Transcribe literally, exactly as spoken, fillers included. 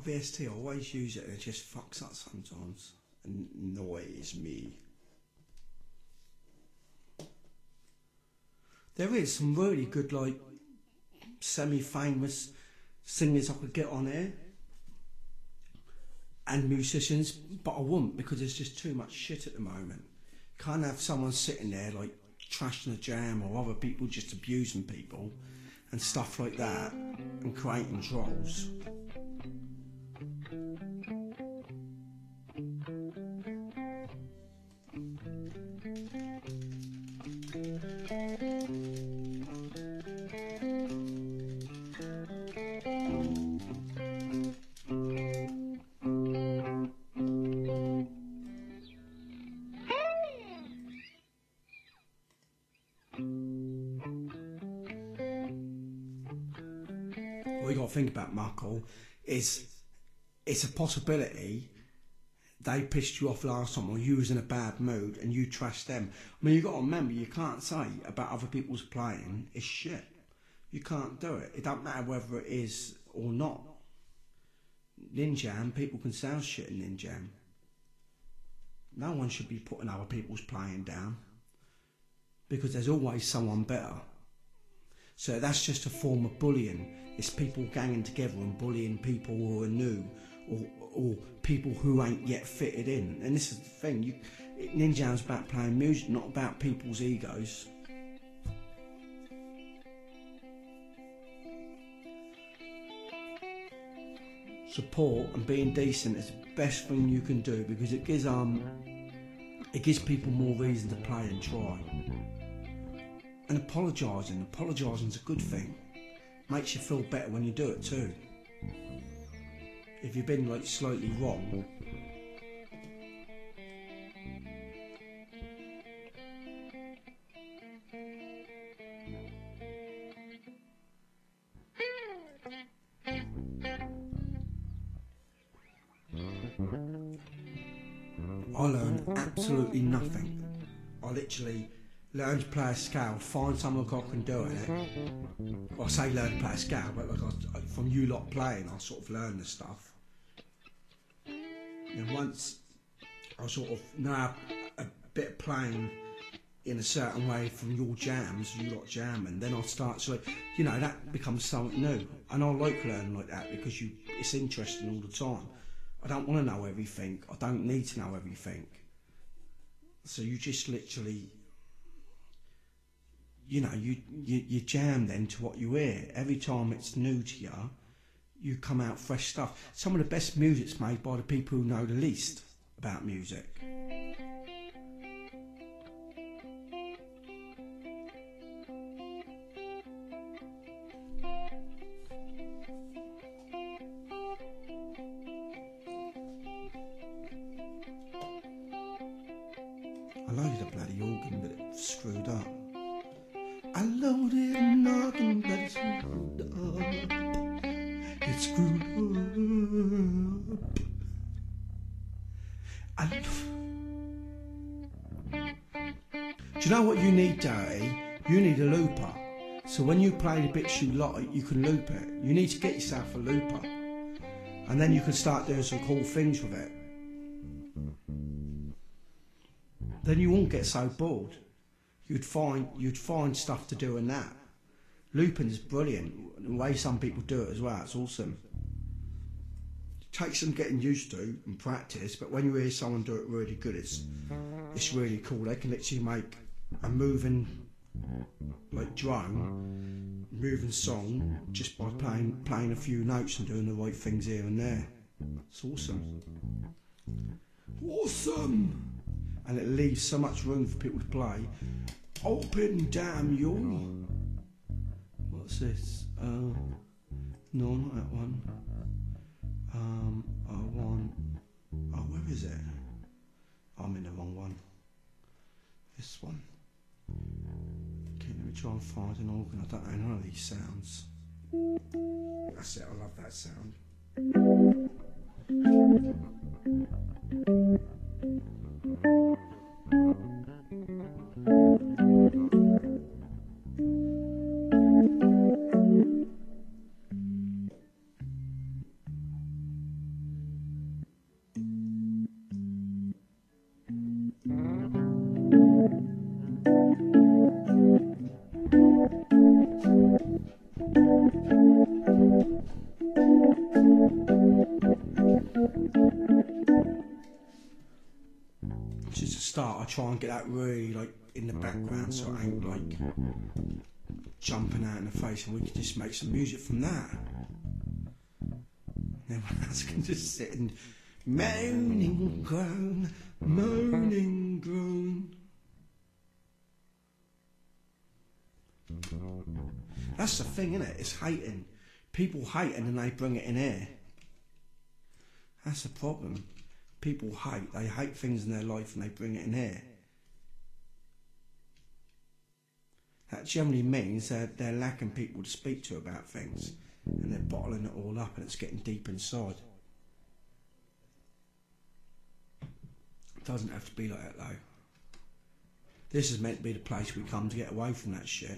got a V S T, I always use it and it just fucks up sometimes and annoys me. There is some really good, like, semi-famous singers I could get on here and musicians, but I wouldn't because there's just too much shit at the moment. You can't have someone sitting there like trashing a jam or other people just abusing people and stuff like that and creating trolls. What you got to think about, Marco, is it's a possibility they pissed you off last time or you was in a bad mood and you trashed them. I mean, you got to remember, you can't say about other people's playing it's shit. You can't do it. It don't matter whether it is or not. Ninjam, people can sound shit in Ninjam. No one should be putting other people's playing down because there's always someone better. So that's just a form of bullying. It's people ganging together and bullying people who are new or, or people who ain't yet fitted in. And this is the thing, you, Ninjam's about playing music, not about people's egos. Support and being decent is the best thing you can do because it gives um it gives people more reason to play and try. And apologising, apologising's a good thing. Makes you feel better when you do it too. If you've been like slightly wrong, I learned absolutely nothing. I literally learned to play a scale, find someone I can do it. I say learn to play a scale, but like I, from you lot playing, I sort of learned the stuff. And once I sort of know a bit of playing in a certain way from your jams, you lot jamming, then I start to, like, you know, that becomes something new. And I like learning like that because you, it's interesting all the time. I don't want to know everything. I don't need to know everything. So you just literally, you know, you, you, you jam then to what you hear. Every time it's new to you, you come out fresh stuff. Some of the best music's made by the people who know the least about music. I loaded a bloody organ, but it's screwed up. I loaded an organ, but it's screwed up. It's screwed up. I... Do you know what you need, Dirty? You need a looper. So when you play the bits you like, you can loop it. You need to get yourself a looper. And then you can start doing some cool things with it. Then you won't get so bored. You'd find you'd find stuff to do in that. Looping is brilliant. The way some people do it as well, it's awesome. It takes some getting used to and practice, but when you hear someone do it really good, it's it's really cool. They can literally make a moving, like drone, moving song just by playing playing a few notes and doing the right things here and there. It's awesome. Awesome! And it leaves so much room for people to play. Open, damn you! What's this? Uh, no, not that one. Um, I want... Oh, where is it? I'm in the wrong one. This one. Okay, let me try and find an organ. I don't know none of these sounds. That's it, I love that sound. start, I try and get that really like in the background, so I ain't like jumping out in the face, and we can just make some music from that. Everyone else can just sit and moan and groan, moan and groan. That's the thing, isn't it? It's hating. People hate and then they bring it in here. That's the problem. People hate. They hate things in their life and they bring it in here. That generally means that they're lacking people to speak to about things, and they're bottling it all up, and it's getting deep inside. It doesn't have to be like that though. This is meant to be the place we come to get away from that shit.